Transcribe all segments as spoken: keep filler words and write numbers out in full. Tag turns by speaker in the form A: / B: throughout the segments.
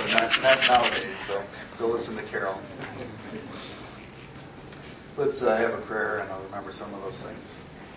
A: not, not nowadays. So go listen to Carol. Let's uh, have a prayer, and I'll remember some of those things.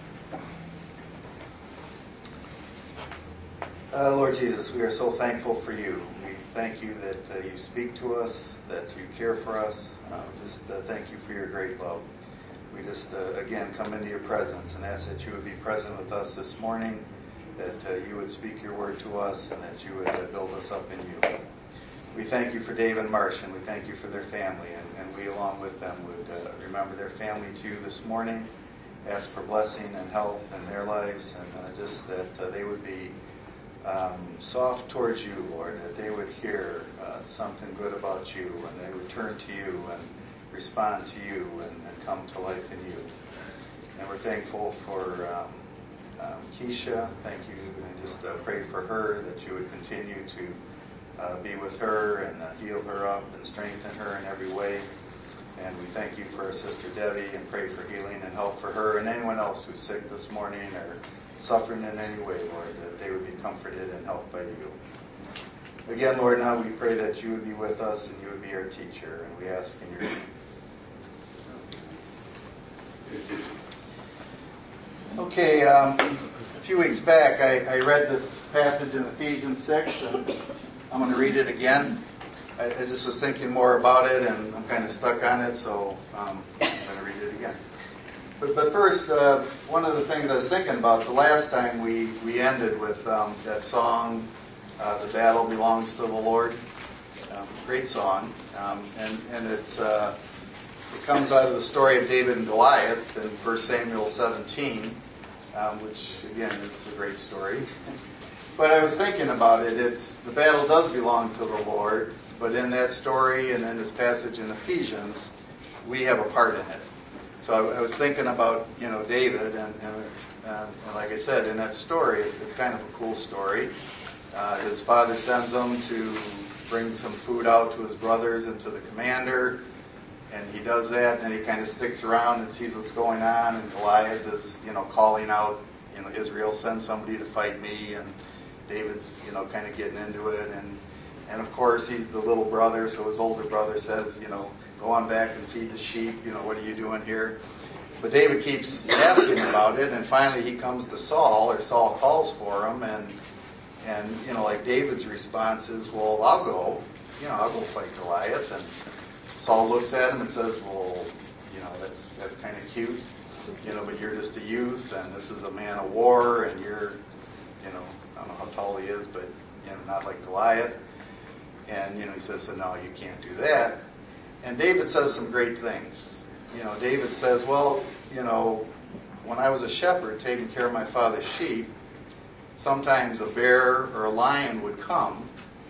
A: Uh, Lord Jesus, we are so thankful for you. We thank you that uh, you speak to us, that you care for us. Uh, just uh, thank you for your great love. We just, uh, again, come into your presence and ask that you would be present with us this morning, that uh, you would speak your word to us, and that you would uh, build us up in you. We thank you for Dave and Marsh, and we thank you for their family, and, and we, along with them, would uh, remember their family to you this morning, ask for blessing and help in their lives, and uh, just that uh, they would be um, soft towards you, Lord, that they would hear uh, something good about you, and they would turn to you and respond to you and, and come to life in you. And we're thankful for um, um, Keisha. Thank you, and just uh, pray for her, that you would continue to uh, be with her and uh, heal her up and strengthen her in every way. And we thank you for our sister Debbie and pray for healing and help for her and anyone else who's sick this morning or suffering in any way, Lord, that they would be comforted and helped by you. Again, Lord, now we pray that you would be with us and you would be our teacher, and we ask in your name. Okay, um, a few weeks back I, I read this passage in Ephesians six, and I'm going to read it again. I, I just was thinking more about it, and I'm kind of stuck on it, so um, I'm going to read it again. But, but first, uh, one of the things I was thinking about, the last time we, we ended with um, that song, uh, The Battle Belongs to the Lord. Um, great song, um, and, and it's... Uh, It comes out of the story of David and Goliath in First Samuel seventeen, um, which, again, is a great story. But I was thinking about it. It's the battle does belong to the Lord, but in that story and in this passage in Ephesians, we have a part in it. So I, I was thinking about, you know, David, and, and, uh, and like I said, in that story, it's, it's kind of a cool story. Uh, his father sends him to bring some food out to his brothers and to the commander. And he does that, and he kind of sticks around and sees what's going on. And Goliath is, you know, calling out, you know, Israel, send somebody to fight me. And David's, you know, kind of getting into it. And, and of course, he's the little brother, so his older brother says, you know, go on back and feed the sheep. You know, what are you doing here? But David keeps asking about it, and finally he comes to Saul, or Saul calls for him. And, and you know, like David's response is, well, I'll go. You know, I'll go fight Goliath. And Saul looks at him and says, well, you know, that's that's kind of cute, you know, but you're just a youth, and this is a man of war, and you're, you know, I don't know how tall he is, but, you know, not like Goliath. And, you know, he says, so no, you can't do that. And David says some great things. You know, David says, well, you know, when I was a shepherd taking care of my father's sheep, sometimes a bear or a lion would come,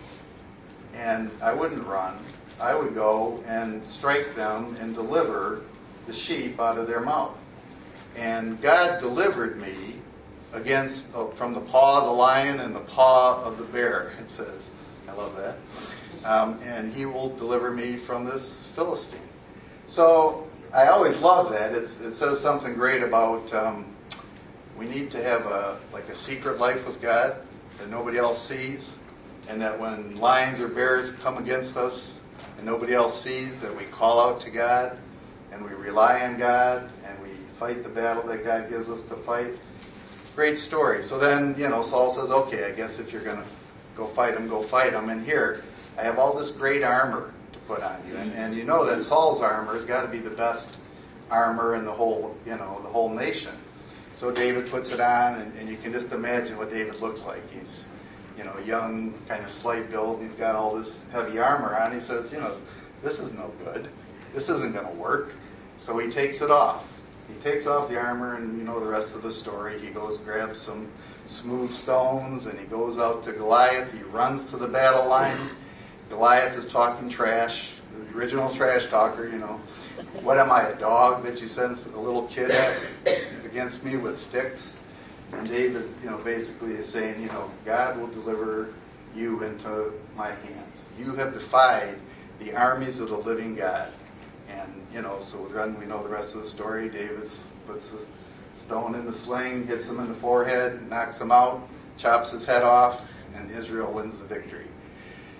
A: and I wouldn't run. I would go and strike them and deliver the sheep out of their mouth. And God delivered me against, oh, from the paw of the lion and the paw of the bear, it says. I love that. Um, and he will deliver me from this Philistine. So I always love that. It's, it says something great about um, we need to have a like a secret life with God that nobody else sees. And that when lions or bears come against us, and nobody else sees, that we call out to God, and we rely on God, and we fight the battle that God gives us to fight. Great story. So then, you know, Saul says, okay, I guess if you're going to go fight him, go fight him. And here, I have all this great armor to put on you. And, and you know that Saul's armor has got to be the best armor in the whole, you know, the whole nation. So David puts it on, and, and you can just imagine what David looks like. He's, you know, young, kind of slight build. He's got all this heavy armor on. He says, you know, this is no good. This isn't going to work. So he takes it off. He takes off the armor, and you know the rest of the story. He goes, grabs some smooth stones, and he goes out to Goliath. He runs to the battle line. Goliath is talking trash, the original trash talker, you know. What am I, a dog that you send a little kid at against me with sticks? And David, you know, basically is saying, you know, God will deliver you into my hands. You have defied the armies of the living God. And, you know, so then we know the rest of the story. David puts a stone in the sling, hits him in the forehead, knocks him out, chops his head off, and Israel wins the victory.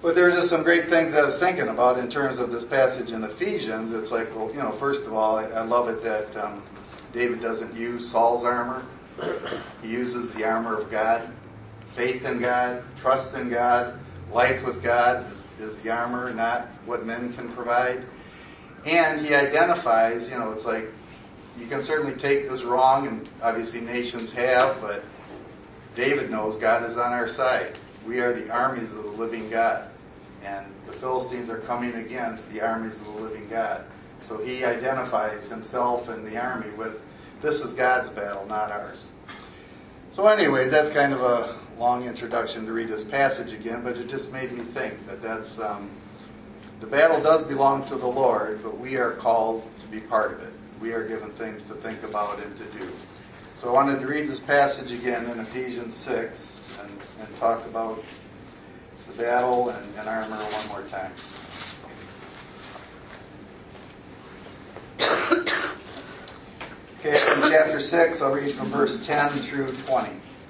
A: But there were just some great things I was thinking about in terms of this passage in Ephesians. It's like, well, you know, first of all, I, I love it that um, David doesn't use Saul's armor. He uses the armor of God. Faith in God, trust in God, life with God is, is the armor, not what men can provide. And he identifies, you know, it's like, you can certainly take this wrong, and obviously nations have, but David knows God is on our side. We are the armies of the living God. And the Philistines are coming against the armies of the living God. So he identifies himself and the army with, this is God's battle, not ours. So anyways, that's kind of a long introduction to read this passage again, but it just made me think that that's, um, the battle does belong to the Lord, but we are called to be part of it. We are given things to think about and to do. So I wanted to read this passage again in Ephesians six and, and talk about the battle and, and armor one more time. Okay, from chapter six, I'll read from verse ten through twenty.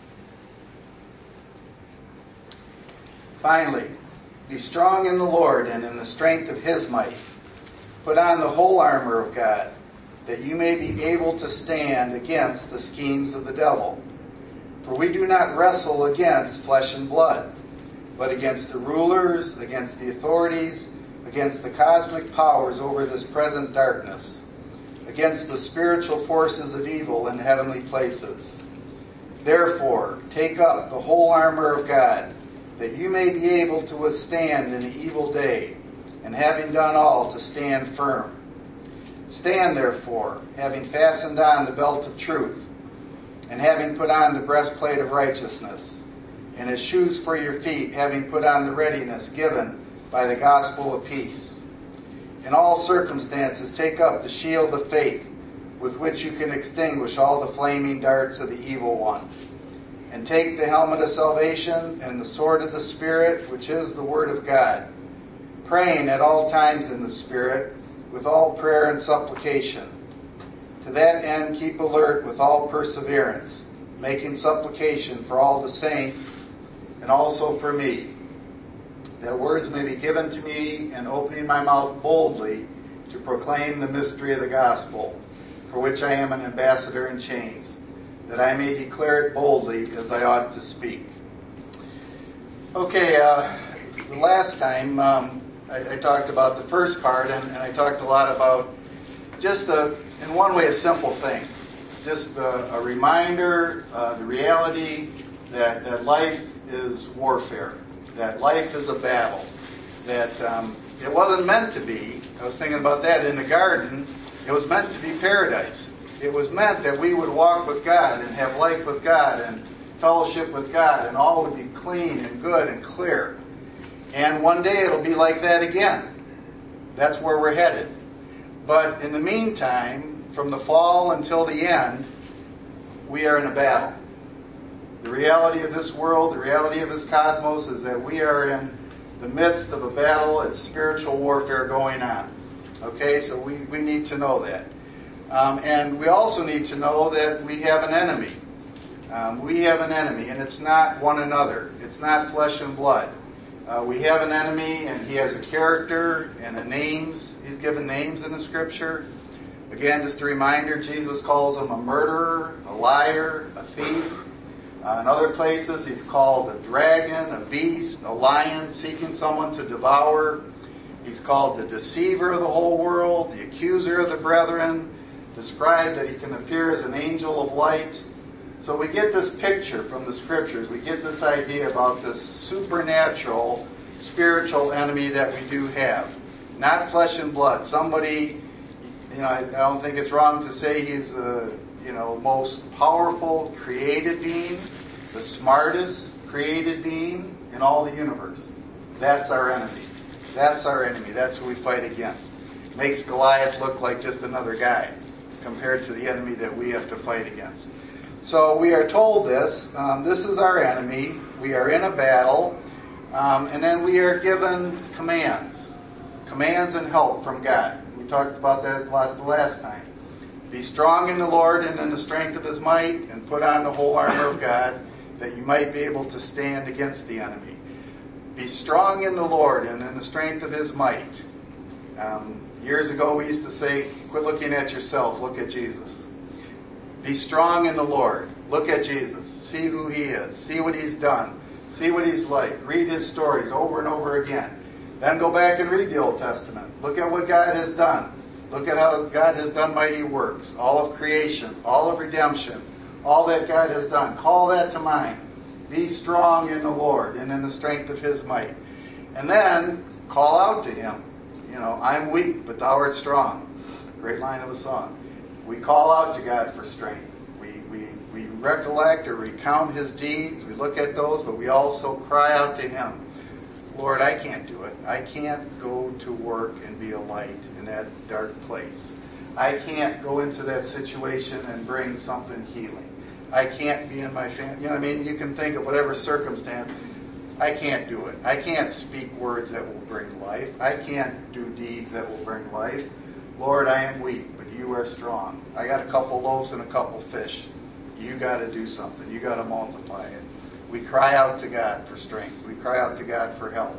A: Finally, be strong in the Lord and in the strength of His might. Put on the whole armor of God, that you may be able to stand against the schemes of the devil. For we do not wrestle against flesh and blood, but against the rulers, against the authorities, against the cosmic powers over this present darkness, against the spiritual forces of evil in heavenly places. Therefore, take up the whole armor of God, that you may be able to withstand in the evil day, and having done all, to stand firm. Stand therefore, having fastened on the belt of truth, and having put on the breastplate of righteousness, and as shoes for your feet, having put on the readiness given by the gospel of peace. In all circumstances, take up the shield of faith, with which you can extinguish all the flaming darts of the evil one. And take the helmet of salvation and the sword of the Spirit, which is the word of God, praying at all times in the Spirit, with all prayer and supplication. To that end, keep alert with all perseverance, making supplication for all the saints, and also for me, that words may be given to me, and opening my mouth boldly to proclaim the mystery of the gospel, for which I am an ambassador in chains, that I may declare it boldly as I ought to speak. Okay, uh, the last time um, I, I talked about the first part, and, and I talked a lot about just, a, in one way, a simple thing. Just a, a reminder, uh, the reality that, that life is warfare, that life is a battle, that um, it wasn't meant to be. I was thinking about that in the garden. It was meant to be paradise. It was meant that we would walk with God and have life with God and fellowship with God, and all would be clean and good and clear. And one day it'll be like that again. That's where we're headed. But in the meantime, from the fall until the end, we are in a battle. The reality of this world, the reality of this cosmos is that we are in the midst of a battle. It's spiritual warfare going on. Okay, so we, we need to know that. Um, and we also need to know that we have an enemy. Um, we have an enemy, and it's not one another. It's not flesh and blood. Uh, we have an enemy, and he has a character and a names. He's given names in the Scripture. Again, just a reminder, Jesus calls him a murderer, a liar, a thief. Uh, in other places, he's called a dragon, a beast, a lion seeking someone to devour. He's called the deceiver of the whole world, the accuser of the brethren, described that he can appear as an angel of light. So we get this picture from the Scriptures. We get this idea about this supernatural, spiritual enemy that we do have. Not flesh and blood. Somebody, you know, I, I don't think it's wrong to say he's the, you know, most powerful created being, the smartest created being in all the universe. That's our enemy. That's our enemy. That's who we fight against. Makes Goliath look like just another guy compared to the enemy that we have to fight against. So we are told this. Um, this is our enemy. We are in a battle. Um, and then we are given commands. Commands and help from God. We talked about that a lot the last time. Be strong in the Lord and in the strength of His might, and put on the whole armor of God, that you might be able to stand against the enemy. Be strong in the Lord and in the strength of His might. Um, years ago we used to say, quit looking at yourself, look at Jesus. Be strong in the Lord. Look at Jesus. See who He is. See what He's done. See what He's like. Read His stories over and over again. Then go back and read the Old Testament. Look at what God has done. Look at how God has done mighty works. All of creation. All of redemption. All that God has done. Call that to mind. Be strong in the Lord and in the strength of His might. And then call out to Him. You know, I'm weak, but thou art strong. Great line of a song. We call out to God for strength. We, we, we recollect or recount His deeds. We look at those, but we also cry out to Him. Lord, I can't do it. I can't go to work and be a light in that dark place. I can't go into that situation and bring something healing. I can't be in my family. You know what I mean? You can think of whatever circumstance. I can't do it. I can't speak words that will bring life. I can't do deeds that will bring life. Lord, I am weak, but you are strong. I got a couple loaves and a couple fish. You got to do something. You got to multiply it. We cry out to God for strength. We cry out to God for help.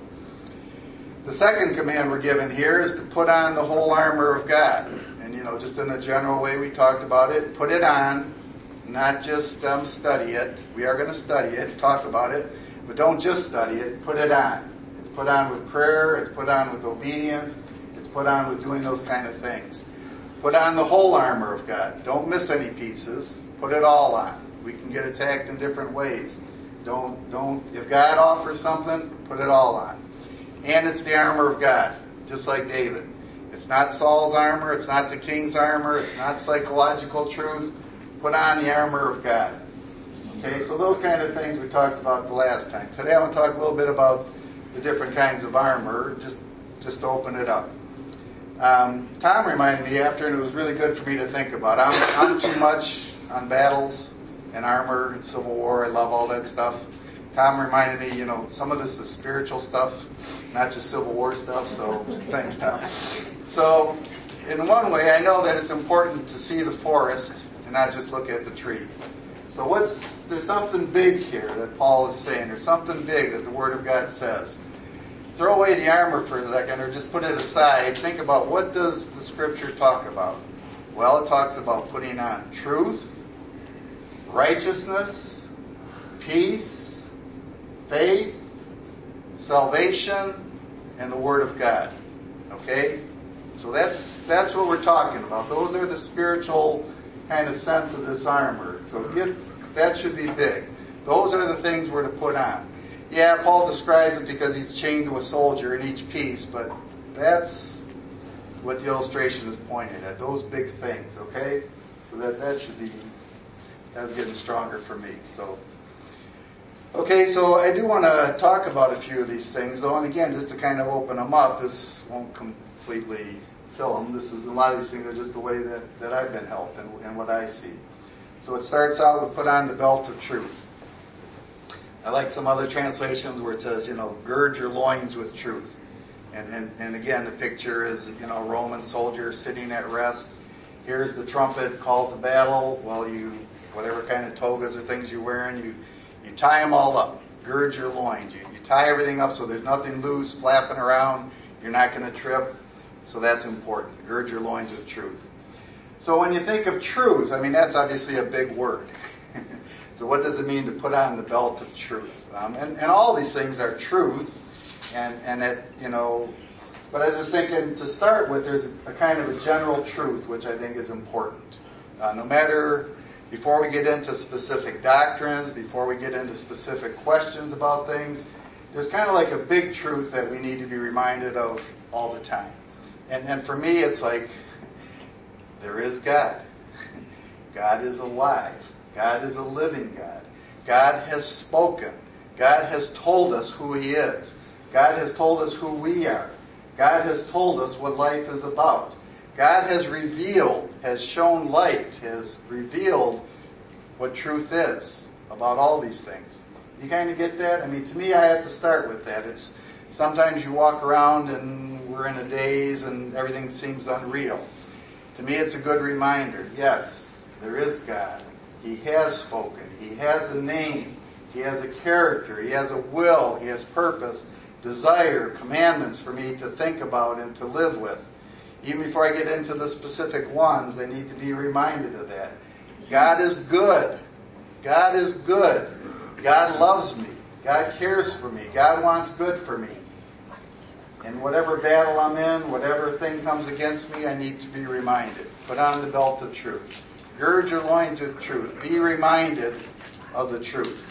A: The second command we're given here is to put on the whole armor of God. And, you know, just in a general way we talked about it, put it on, not just um, study it. We are going to study it, talk about it, but don't just study it, put it on. It's put on with prayer, it's put on with obedience, it's put on with doing those kind of things. Put on the whole armor of God. Don't miss any pieces. Put it all on. We can get attacked in different ways. Don't, don't, if God offers something, put it all on. And it's the armor of God, just like David. It's not Saul's armor, it's not the king's armor, it's not psychological truth. Put on the armor of God. Okay, so those kind of things we talked about the last time. Today I want to talk a little bit about the different kinds of armor, just, just to open it up. Um, Tom reminded me after, and it was really good for me to think about. I'm, I'm too much on battles and armor and Civil War. I love all that stuff. Tom reminded me, you know, some of this is spiritual stuff, not just Civil War stuff, so thanks, Tom. So, in one way, I know that it's important to see the forest and not just look at the trees. So what's, there's something big here that Paul is saying. There's something big that the Word of God says. Throw away the armor for a second or just put it aside. Think about, what does the Scripture talk about? Well, it talks about putting on truth, righteousness, peace, faith, salvation, and the Word of God. Okay? So that's that's what we're talking about. Those are the spiritual kind of sense of this armor. So get, that should be big. Those are the things we're to put on. Yeah, Paul describes it because he's chained to a soldier in each piece, but that's what the illustration is pointing at. Those big things, okay? So that, that should be, that's getting stronger for me. So, okay, so I do want to talk about a few of these things, though, and again, just to kind of open them up, this won't completely fill them. This is, a lot of these things are just the way that, that I've been helped and, and what I see. So it starts out with put on the belt of truth. I like some other translations where it says, you know, gird your loins with truth. And, and, and again, the picture is, you know, a Roman soldier sitting at rest. Here's the trumpet, call to battle. Well, you, whatever kind of togas or things you're wearing, you, you tie them all up. Gird your loins. You, you tie everything up so there's nothing loose, flapping around. You're not going to trip. So that's important. Gird your loins with truth. So when you think of truth, I mean, that's obviously a big word. So what does it mean to put on the belt of truth? Um, and, and all these things are truth. And, and it, you know, but I was just thinking to start with, there's a kind of a general truth, which I think is important. Uh, no matter, before we get into specific doctrines, before we get into specific questions about things, there's kind of like a big truth that we need to be reminded of all the time. And, and for me, it's like, there is God. God is alive. God is a living God. God has spoken. God has told us who He is. God has told us who we are. God has told us what life is about. God has revealed, has shown light, has revealed what truth is about all these things. You kind of get that? I mean, to me, I have to start with that. It's sometimes you walk around and we're in a daze and everything seems unreal. To me, it's a good reminder. Yes, there is God. He has spoken. He has a name. He has a character. He has a will. He has purpose. desire, commandments for me to think about and to live with. Even before I get into the specific ones, I need to be reminded of that. God is good. God is good. God loves me. God cares for me. God wants good for me. In whatever battle I'm in, whatever thing comes against me, I need to be reminded. Put on the belt of truth. Gird your loins with truth. Be reminded of the truth.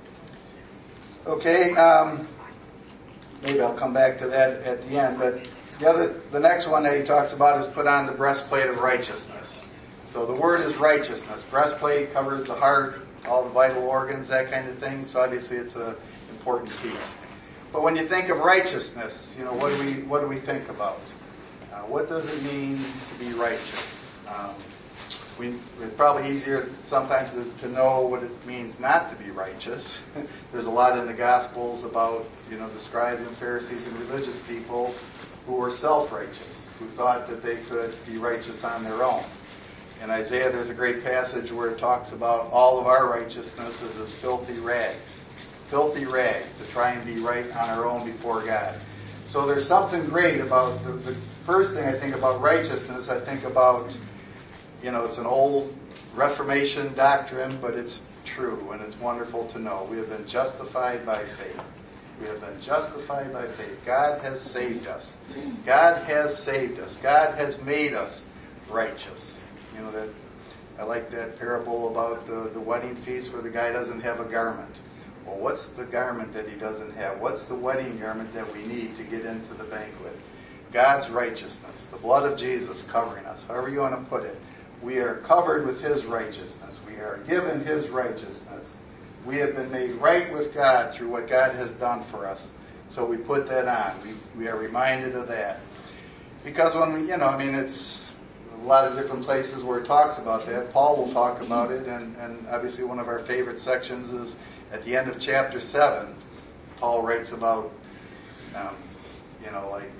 A: Okay, um, maybe I'll come back to that at the end, but the other, the next one that he talks about is put on the breastplate of righteousness. So the word is righteousness. Breastplate covers the heart, all the vital organs, that kind of thing. So obviously it's an important piece. But when you think of righteousness, you know, what do we what do we think about? Uh, what does it mean to be righteous? Um, we, it's probably easier sometimes to, to know what it means not to be righteous. There's a lot in the Gospels about, you know, the scribes and Pharisees and religious people who were self-righteous, who thought that they could be righteous on their own. In Isaiah, there's a great passage where it talks about all of our righteousness is as filthy rags. Filthy rags to try and be right on our own before God. So there's something great about the, the first thing I think about righteousness. I think about, you know, it's an old Reformation doctrine, but it's true and it's wonderful to know. We have been justified by faith. We have been justified by faith. God has saved us. God has saved us. God has made us righteous. You know, that I like that parable about the, the wedding feast where the guy doesn't have a garment. Well, what's the garment that he doesn't have? What's the wedding garment that we need to get into the banquet? God's righteousness, the blood of Jesus covering us, however you want to put it. We are covered with His righteousness. We are given His righteousness. We have been made right with God through what God has done for us. So we put that on. We, we are reminded of that. Because when we, you know, I mean, it's a lot of different places where it talks about that. Paul will talk about it, and, and obviously one of our favorite sections is at the end of chapter seven. Paul writes about, um, you know, like,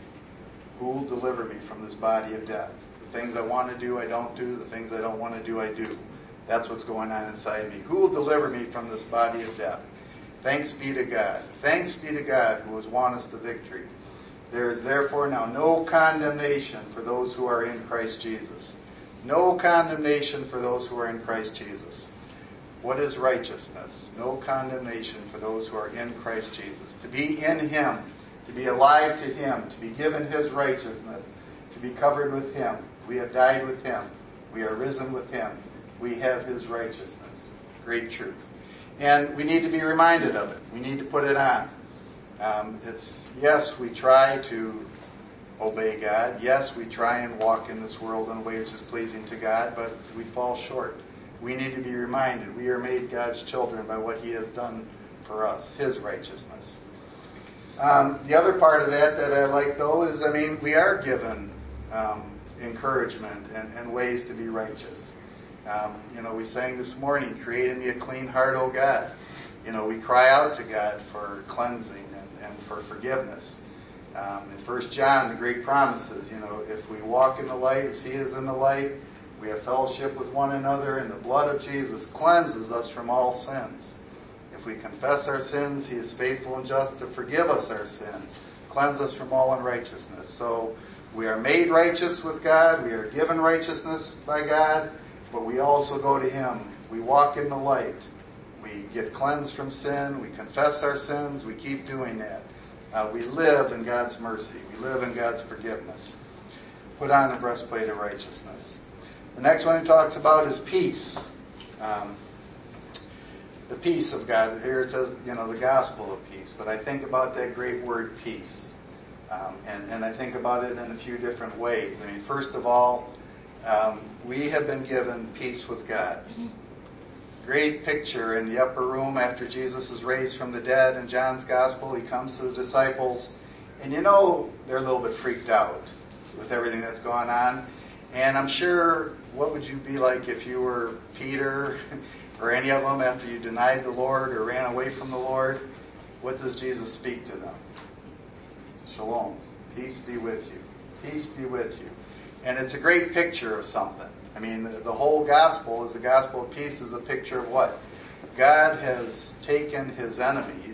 A: who will deliver me from this body of death? The things I want to do, I don't do. The things I don't want to do, I do. That's what's going on inside me. Who will deliver me from this body of death? Thanks be to God. Thanks be to God who has won us the victory. There is therefore now no condemnation for those who are in Christ Jesus. No condemnation for those who are in Christ Jesus. What is righteousness? No condemnation for those who are in Christ Jesus. To be in Him, to be alive to Him, to be given His righteousness, to be covered with Him. We have died with Him. We are risen with Him. We have His righteousness. Great truth. And we need to be reminded of it. We need to put it on. Um, it's, yes, we try to obey God. Yes, we try and walk in this world in a way which is pleasing to God, but we fall short. We need to be reminded we are made God's children by what He has done for us, His righteousness. Um, the other part of that that I like, though, is, I mean, we are given um, encouragement and, and ways to be righteous. Um, you know, we sang this morning, create in me a clean heart, O God. You know, we cry out to God for cleansing and, and for forgiveness. Um, in First John, the great promises, you know, if we walk in the light as He is in the light, we have fellowship with one another, and the blood of Jesus cleanses us from all sins. If we confess our sins, He is faithful and just to forgive us our sins, cleanse us from all unrighteousness. So we are made righteous with God, we are given righteousness by God, but we also go to Him. We walk in the light. We get cleansed from sin, we confess our sins, we keep doing that. Uh, we live in God's mercy. We live in God's forgiveness. Put on the breastplate of righteousness. The next one he talks about is peace. Um, the peace of God. Here it says, you know, the gospel of peace. But I think about that great word peace. Um, and, and I think about it in a few different ways. I mean, first of all, um, we have been given peace with God. Great picture in the upper room after Jesus is raised from the dead in John's gospel. He comes to the disciples. And you know, they're a little bit freaked out with everything that's going on. And I'm sure, what would you be like if you were Peter or any of them after you denied the Lord or ran away from the Lord? What does Jesus speak to them? Shalom. Peace be with you. Peace be with you. And it's a great picture of something. I mean, the, the whole gospel is the gospel of peace is a picture of what? God has taken His enemies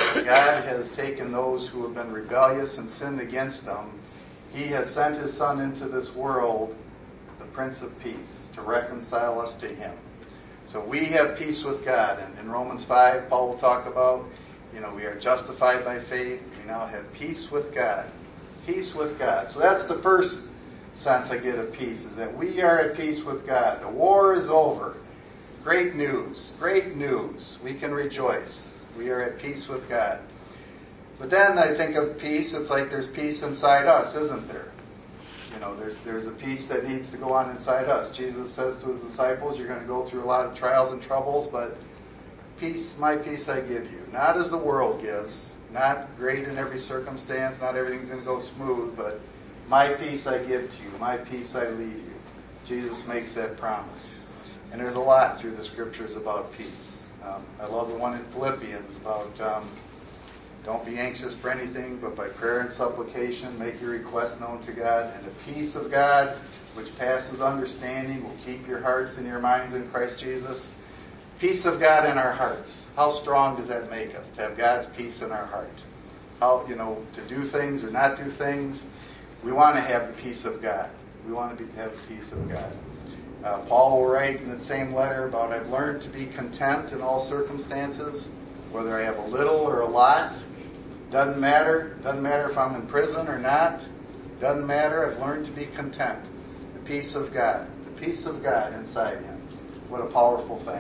A: God has taken those who have been rebellious and sinned against him. He has sent his Son into this world, the Prince of Peace, to reconcile us to him. So we have peace with God. And in Romans five, Paul will talk about, you know, we are justified by faith. We now have peace with God. Peace with God. So that's the first sense I get of peace, is that we are at peace with God. The war is over. Great news. Great news. We can rejoice. We are at peace with God. But then I think of peace, it's like there's peace inside us, isn't there? You know, there's there's a peace that needs to go on inside us. Jesus says to his disciples, you're going to go through a lot of trials and troubles, but peace, my peace I give you. Not as the world gives, not great in every circumstance, not everything's going to go smooth, but my peace I give to you, my peace I leave you. Jesus makes that promise. And there's a lot through the scriptures about peace. Um, I love the one in Philippians about um, don't be anxious for anything, but by prayer and supplication, make your request known to God. And the peace of God, which passes understanding, will keep your hearts and your minds in Christ Jesus. Peace of God in our hearts. How strong does that make us, to have God's peace in our heart? How, you know, to do things or not do things, we want to have the peace of God. We want to be, have the peace of God. Uh, Paul will write in the same letter about, I've learned to be content in all circumstances, whether I have a little or a lot. Doesn't matter. Doesn't matter if I'm in prison or not. Doesn't matter. I've learned to be content. The peace of God. The peace of God inside him. What a powerful thing.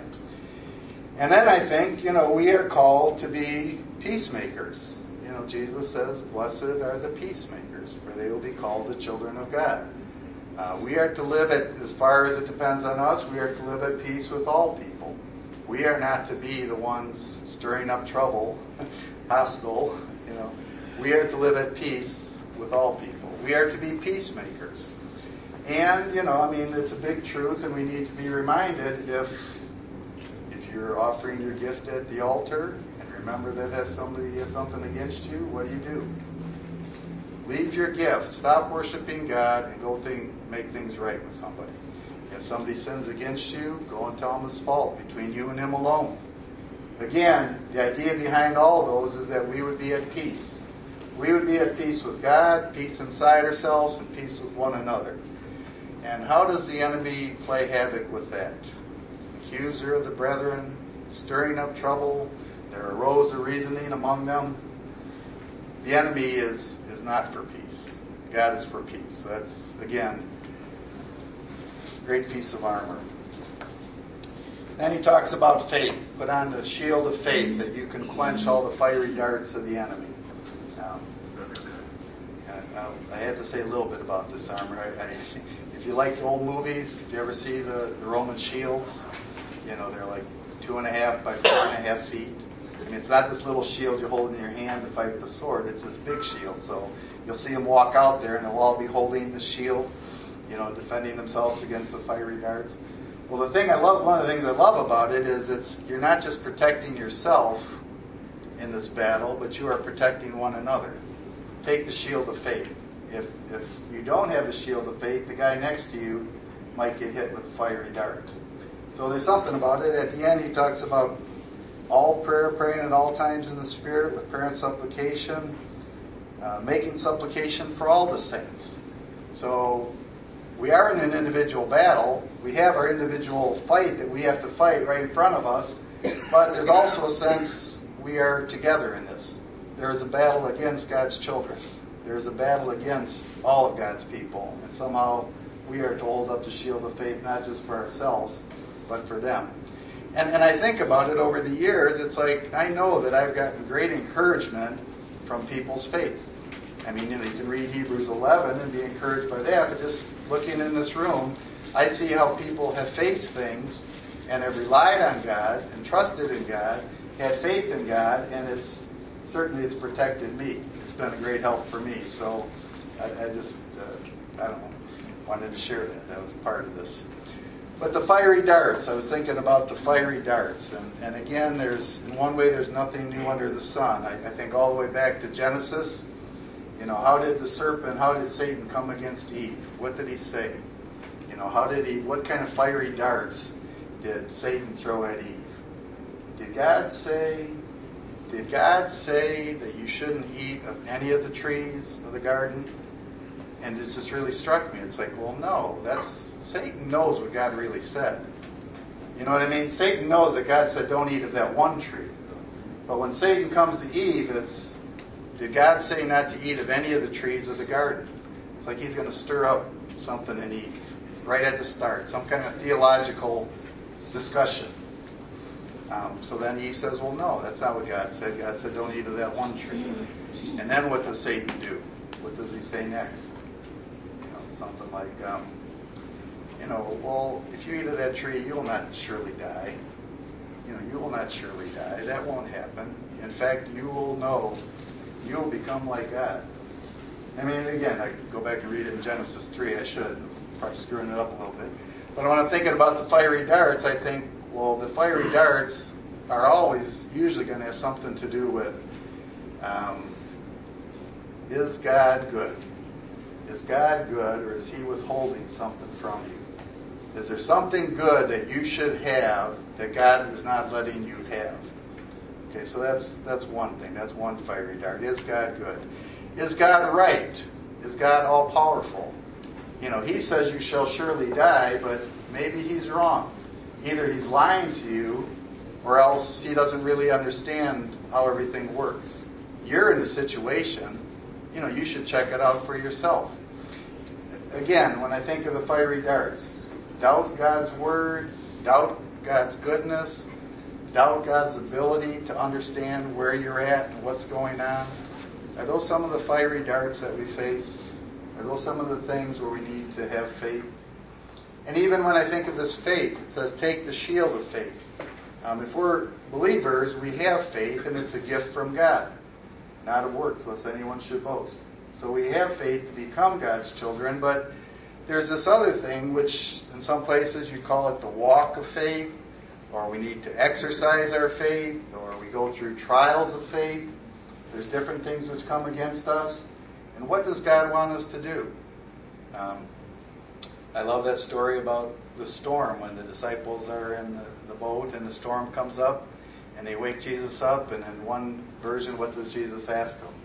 A: And then I think, you know, we are called to be peacemakers. You know, Jesus says, blessed are the peacemakers, for they will be called the children of God. Uh, we are to live at, as far as it depends on us, we are to live at peace with all people. We are not to be the ones stirring up trouble, hostile, you know. We are to live at peace with all people. We are to be peacemakers. And, you know, I mean, it's a big truth, and we need to be reminded if if you're offering your gift at the altar, and remember that has somebody has something against you, what do you do? Leave your gift. Stop worshiping God and go think, make things right with somebody. If somebody sins against you, go and tell them it's fault between you and him alone. Again, the idea behind all those is that we would be at peace. We would be at peace with God, peace inside ourselves, and peace with one another. And how does the enemy play havoc with that? Accuser of the brethren, stirring up trouble. There arose a reasoning among them. The enemy is, is not for peace. God is for peace. So that's, again, a great piece of armor. Then he talks about faith. Put on the shield of faith that you can quench all the fiery darts of the enemy. Um, I, I had to say a little bit about this armor. I, I, if you like old movies, do you ever see the, the Roman shields? You know, they're like two and a half by four and a half feet. I mean, it's not this little shield you hold in your hand to fight with a sword. It's this big shield. So you'll see them walk out there, and they'll all be holding the shield, you know, defending themselves against the fiery darts. Well, the thing I love, one of the things I love about it is it's you're not just protecting yourself in this battle, but you are protecting one another. Take the shield of faith. If if you don't have the shield of faith, the guy next to you might get hit with a fiery dart. So there's something about it. At the end, he talks about all prayer, praying at all times in the Spirit with prayer and supplication, uh, making supplication for all the saints. So we are in an individual battle. We have our individual fight that we have to fight right in front of us, but there's also a sense we are together in this. There is a battle against God's children. There is a battle against all of God's people, and somehow we are to hold up the shield of faith not just for ourselves, but for them. And, and I think about it over the years, it's like I know that I've gotten great encouragement from people's faith. I mean, you know, you can read Hebrews eleven and be encouraged by that, but just looking in this room, I see how people have faced things and have relied on God and trusted in God, had faith in God, and it's certainly it's protected me. It's been a great help for me. So I, I just, uh, I don't know, wanted to share that. That was part of this. But the fiery darts, I was thinking about the fiery darts. And, and again, there's in one way, there's nothing new under the sun. I, I think all the way back to Genesis. You know, how did the serpent, how did Satan come against Eve? What did he say? You know, how did he, what kind of fiery darts did Satan throw at Eve? Did God say, did God say that you shouldn't eat of any of the trees of the garden? And it just really struck me. It's like, well, no, that's, Satan knows what God really said. You know what I mean? Satan knows that God said don't eat of that one tree. But when Satan comes to Eve, it's, did God say not to eat of any of the trees of the garden? It's like he's going to stir up something in Eve right at the start, some kind of theological discussion. Um, so then Eve says, well, no, that's not what God said. God said don't eat of that one tree. And then what does Satan do? What does he say next? You know, something like, um, you know, well, if you eat of that tree, you will not surely die. You know, you will not surely die. That won't happen. In fact, you will know, you will become like God. I mean, again, I could go back and read it in Genesis three. I should. I'm probably screwing it up a little bit. But when I'm thinking about the fiery darts, I think, well, the fiery darts are always usually going to have something to do with, um, is God good? Is God good, or is he withholding something from you? Is there something good that you should have that God is not letting you have? Okay, so that's that's one thing. That's one fiery dart. Is God good? Is God right? Is God all-powerful? You know, he says you shall surely die, but maybe he's wrong. Either he's lying to you, or else he doesn't really understand how everything works. You're in a situation, you know, you should check it out for yourself. Again, when I think of the fiery darts, doubt God's word, doubt God's goodness, doubt God's ability to understand where you're at and what's going on. Are those some of the fiery darts that we face? Are those some of the things where we need to have faith? And even when I think of this faith, it says take the shield of faith. Um, if we're believers, we have faith, and it's a gift from God, not of works, lest anyone should boast. So we have faith to become God's children, but there's this other thing, which in some places you call it the walk of faith, or we need to exercise our faith, or we go through trials of faith. There's different things which come against us. And what does God want us to do? Um, I love that story about the storm when the disciples are in the, the boat and the storm comes up and they wake Jesus up, and in one version, what does Jesus ask them?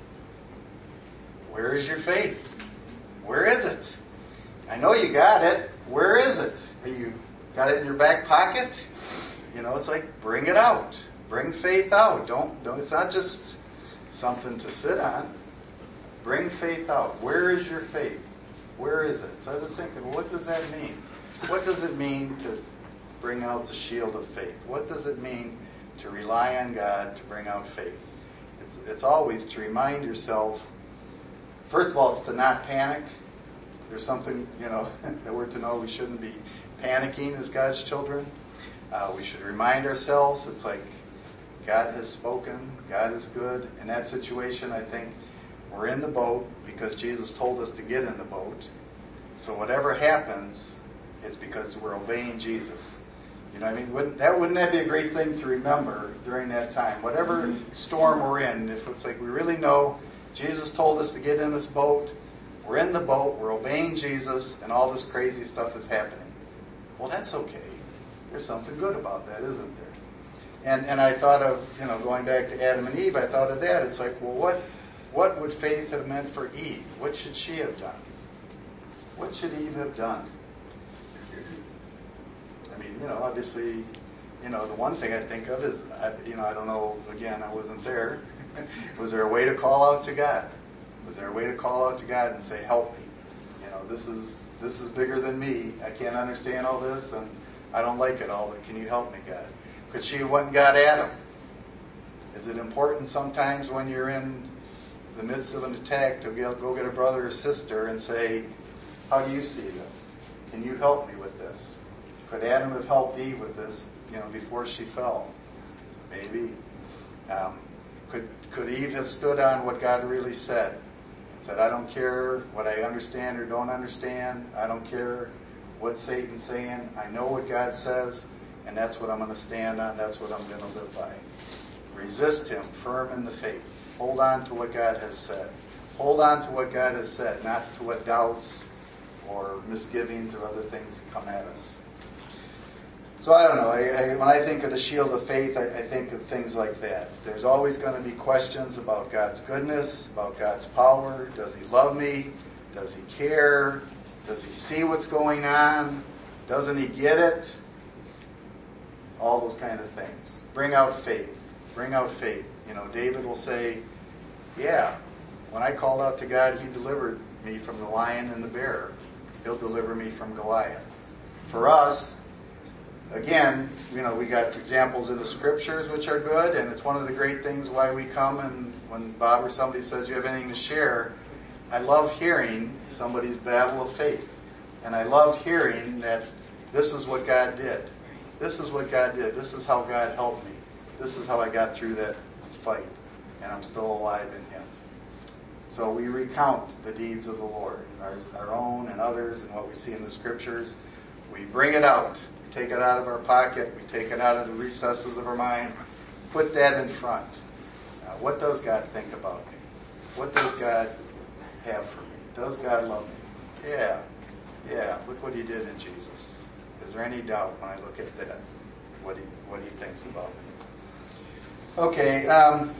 A: Where is your faith? Where is it? I know you got it. Where is it? You got it in your back pocket? You know, it's like, bring it out. Bring faith out. Don't, don't it's not just something to sit on. Bring faith out. Where is your faith? Where is it? So I was thinking, well, what does that mean? What does it mean to bring out the shield of faith? What does it mean to rely on God to bring out faith? It's, it's always to remind yourself, first of all, it's to not panic. There's something, you know, that we're to know we shouldn't be panicking as God's children. Uh, we should remind ourselves, it's like God has spoken, God is good. In that situation, I think we're in the boat because Jesus told us to get in the boat. So whatever happens, it's because we're obeying Jesus. You know what I mean? Wouldn't that, wouldn't that be a great thing to remember during that time? Whatever storm we're in, if it's like we really know Jesus told us to get in this boat, we're in the boat, we're obeying Jesus, and all this crazy stuff is happening. Well, that's okay. There's something good about that, isn't there? And and I thought of, you know, going back to Adam and Eve, I thought of that. It's like, well, what what would faith have meant for Eve? What should she have done? What should Eve have done? I mean, you know, obviously, you know, the one thing I think of is, I, you know, I don't know, again, I wasn't there. Was there a way to call out to God? Was there a way to call out to God and say, help me? You know, this is this is bigger than me. I can't understand all this, and I don't like it all, but can you help me, God? Could she have went and got Adam? Is it important sometimes when you're in the midst of an attack to go get a brother or sister and say, how do you see this? Can you help me with this? Could Adam have helped Eve with this, you know, before she fell? Maybe. Um, could could Eve have stood on what God really said? Said, I don't care what I understand or don't understand. I don't care what Satan's saying. I know what God says, and that's what I'm going to stand on. That's what I'm going to live by. Resist him, firm in the faith. Hold on to what God has said. Hold on to what God has said, not to what doubts or misgivings or other things come at us. So I don't know. I, I, when I think of the shield of faith, I, I think of things like that. There's always going to be questions about God's goodness, about God's power. Does He love me? Does He care? Does He see what's going on? Doesn't He get it? All those kind of things. Bring out faith. Bring out faith. You know, David will say, yeah, when I called out to God, He delivered me from the lion and the bear. He'll deliver me from Goliath. For us, again, you know, we got examples in the scriptures which are good, and it's one of the great things why we come, and when Bob or somebody says you have anything to share, I love hearing somebody's battle of faith. And I love hearing that this is what God did. This is what God did. This is how God helped me. This is how I got through that fight. And I'm still alive in Him. So we recount the deeds of the Lord, our, our own and others, and what we see in the scriptures. We bring it out. We take it out of our pocket. We take it out of the recesses of our mind. Put that in front. Uh, what does God think about me? What does God have for me? Does God love me? Yeah. Yeah. Look what He did in Jesus. Is there any doubt when I look at that, what He, what he thinks about me? Okay. Um,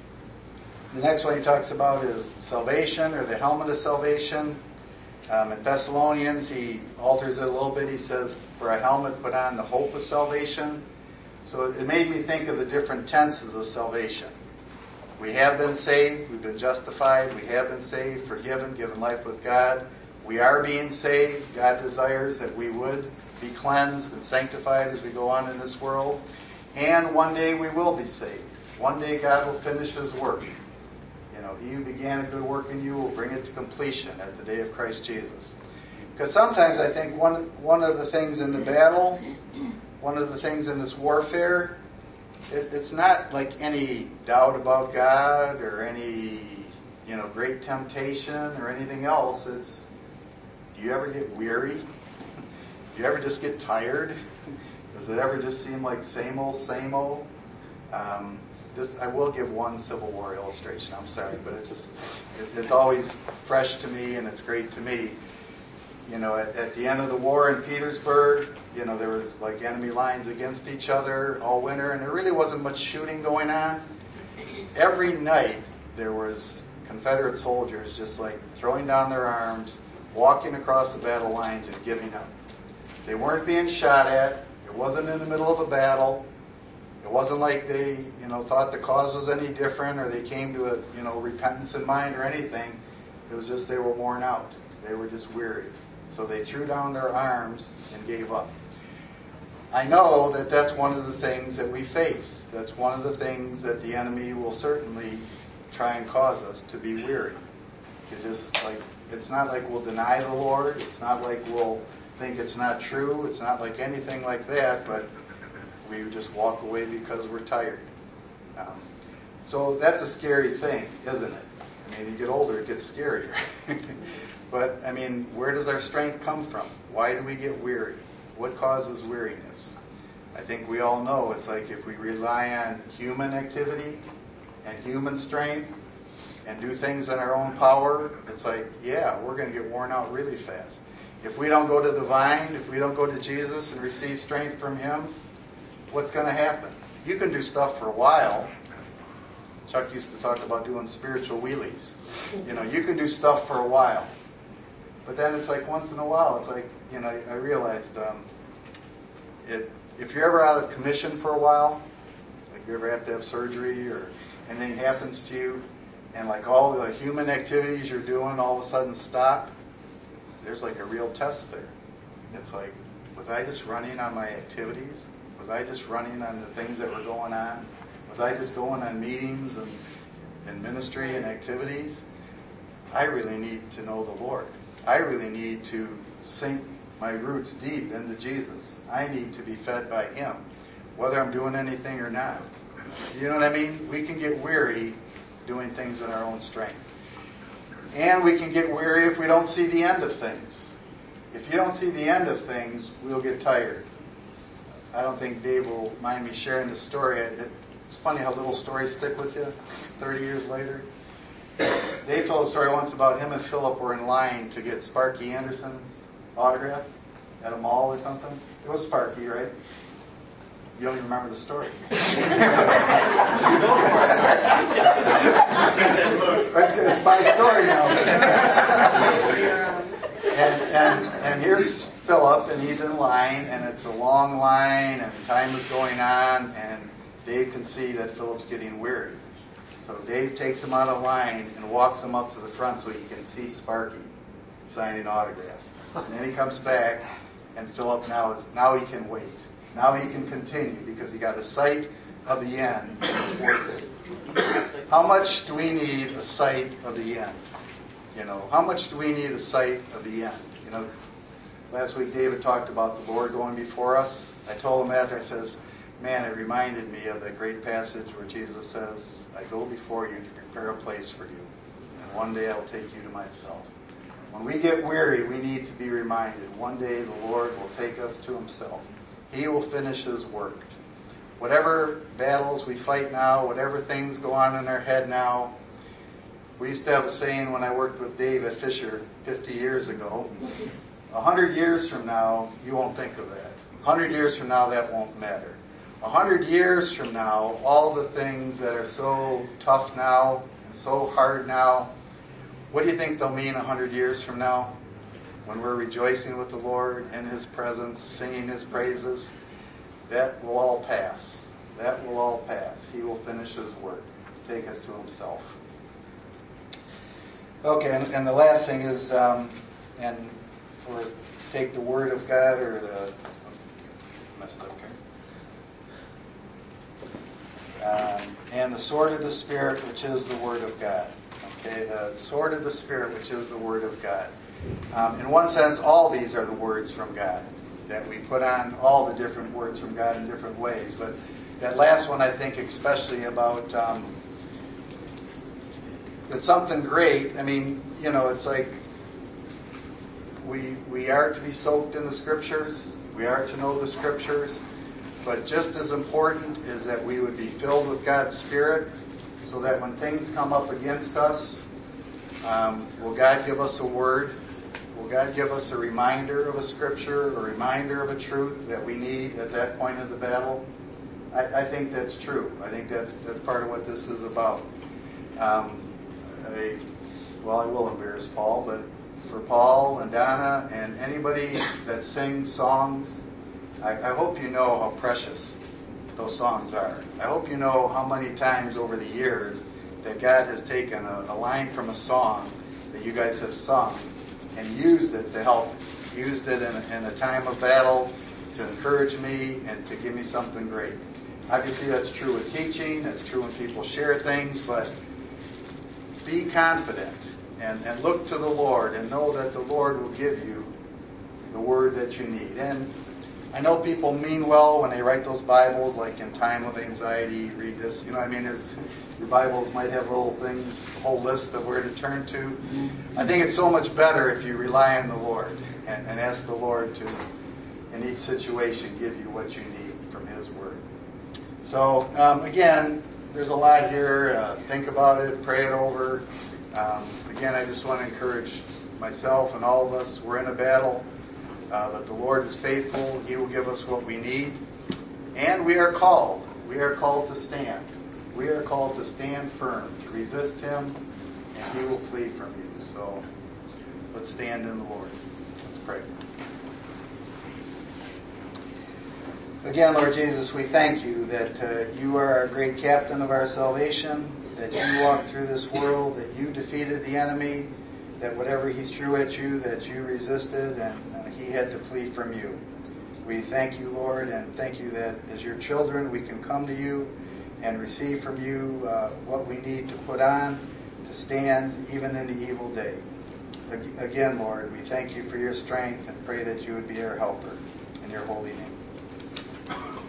A: the next one he talks about is salvation, or the helmet of salvation. Um, in Thessalonians, he alters it a little bit. He says, for a helmet, put on the hope of salvation. So it made me think of the different tenses of salvation. We have been saved. We've been justified. We have been saved, forgiven, given life with God. We are being saved. God desires that we would be cleansed and sanctified as we go on in this world. And one day we will be saved. One day God will finish His work. You know, He who began a good work in you will bring it to completion at the day of Christ Jesus. Because sometimes I think one one of the things in the battle, one of the things in this warfare, it, it's not like any doubt about God or any, you know, great temptation or anything else. It's, do you ever get weary? Do you ever just get tired? Does it ever just seem like same old, same old? Um, This, I will give one Civil War illustration. I'm sorry, but it just, it, it's always fresh to me, and it's great to me. You know, at, at the end of the war in Petersburg, you know, there was like enemy lines against each other all winter, and there really wasn't much shooting going on. Every night there was Confederate soldiers just like throwing down their arms, walking across the battle lines and giving up. They weren't being shot at. It wasn't in the middle of a battle. It wasn't like they, you know, thought the cause was any different, or they came to a, you know, repentance in mind or anything. It was just they were worn out. They were just weary. So they threw down their arms and gave up. I know that that's one of the things that we face. That's one of the things that the enemy will certainly try and cause us to be weary. To just like, it's not like we'll deny the Lord. It's not like we'll think it's not true. It's not like anything like that, but we just walk away because we're tired. Um, so that's a scary thing, isn't it? I mean, you get older, it gets scarier. But, I mean, where does our strength come from? Why do we get weary? What causes weariness? I think we all know it's like if we rely on human activity and human strength and do things in our own power, it's like, yeah, we're going to get worn out really fast. If we don't go to the vine, if we don't go to Jesus and receive strength from Him, what's going to happen? You can do stuff for a while. Chuck used to talk about doing spiritual wheelies. You know, you can do stuff for a while. But then it's like once in a while, it's like, you know, I realized um, it, if you're ever out of commission for a while, like you ever have to have surgery or anything happens to you, and like all the human activities you're doing all of a sudden stop, there's like a real test there. It's like, was I just running on my activities? Was I just running on the things that were going on? Was I just going on meetings and, and ministry and activities? I really need to know the Lord. I really need to sink my roots deep into Jesus. I need to be fed by Him, whether I'm doing anything or not. You know what I mean? We can get weary doing things in our own strength. And we can get weary if we don't see the end of things. If you don't see the end of things, we'll get tired. I don't think Dave will mind me sharing this story. It's funny how little stories stick with you thirty years later. Dave told a story once about him and Philip were in line to get Sparky Anderson's autograph at a mall or something. It was Sparky, right? You don't even remember the story. it's, it's my story now. and, and, and here's Philip, and he's in line, and it's a long line, and time is going on, and Dave can see that Philip's getting weary. So Dave takes him out of line and walks him up to the front so he can see Sparky signing autographs. And then he comes back, and Philip now is now he can wait. Now he can continue because he got a sight of the end. It's worth it. How much do we need a sight of the end? You know, how much do we need a sight of the end? You know, last week David talked about the Lord going before us. I told him after, I says, man, it reminded me of that great passage where Jesus says, I go before you to prepare a place for you, and one day I'll take you to myself. When we get weary, we need to be reminded, one day the Lord will take us to himself. He will finish his work. Whatever battles we fight now, whatever things go on in our head now, we used to have a saying when I worked with Dave at Fisher fifty years ago, a hundred years from now, you won't think of that. A hundred years from now, that won't matter. A hundred years from now, all the things that are so tough now and so hard now, what do you think they'll mean a hundred years from now? When we're rejoicing with the Lord in his presence, singing his praises, that will all pass. That will all pass. He will finish his work, take us to himself. Okay, and, and the last thing is, um, and for take the word of God or the messed up here. Um, and the sword of the Spirit, which is the word of God. Okay, the sword of the Spirit, which is the word of God. Um, in one sense, all these are the words from God. That we put on all the different words from God in different ways. But that last one, I think, especially about um, it's something great. I mean, you know, it's like we we are to be soaked in the Scriptures. We are to know the Scriptures. But just as important is that we would be filled with God's Spirit so that when things come up against us, um, will God give us a word? Will God give us a reminder of a Scripture, a reminder of a truth that we need at that point of the battle? I, I think that's true. I think that's that's part of what this is about. Um, I, well, I will embarrass Paul, but for Paul and Donna and anybody that sings songs, I, I hope you know how precious those songs are. I hope you know how many times over the years that God has taken a, a line from a song that you guys have sung and used it to help, used it in a, in a time of battle to encourage me and to give me something great. Obviously that's true with teaching, that's true when people share things, but be confident and, and look to the Lord and know that the Lord will give you the word that you need. And I know people mean well when they write those Bibles, like in time of anxiety, read this. You know what I mean? There's, your Bibles might have little things, a whole list of where to turn to. I think it's so much better if you rely on the Lord and, and ask the Lord to, in each situation, give you what you need from his word. So, um, again, there's a lot here. Uh, think about it, pray it over. Um, again, I just want to encourage myself and all of us. We're in a battle. Uh, but the Lord is faithful. He will give us what we need. And we are called. We are called to stand. We are called to stand firm, to resist him, and he will flee from you. So let's stand in the Lord. Let's pray. Again, Lord Jesus, we thank you that uh, you are our great captain of our salvation, that you walked through this world, that you defeated the enemy, that whatever he threw at you, that you resisted, and he had to flee from you. We thank you, Lord, and thank you that as your children we can come to you and receive from you uh, what we need to put on to stand even in the evil day. Again, Lord, we thank you for your strength and pray that you would be our helper. In your holy name.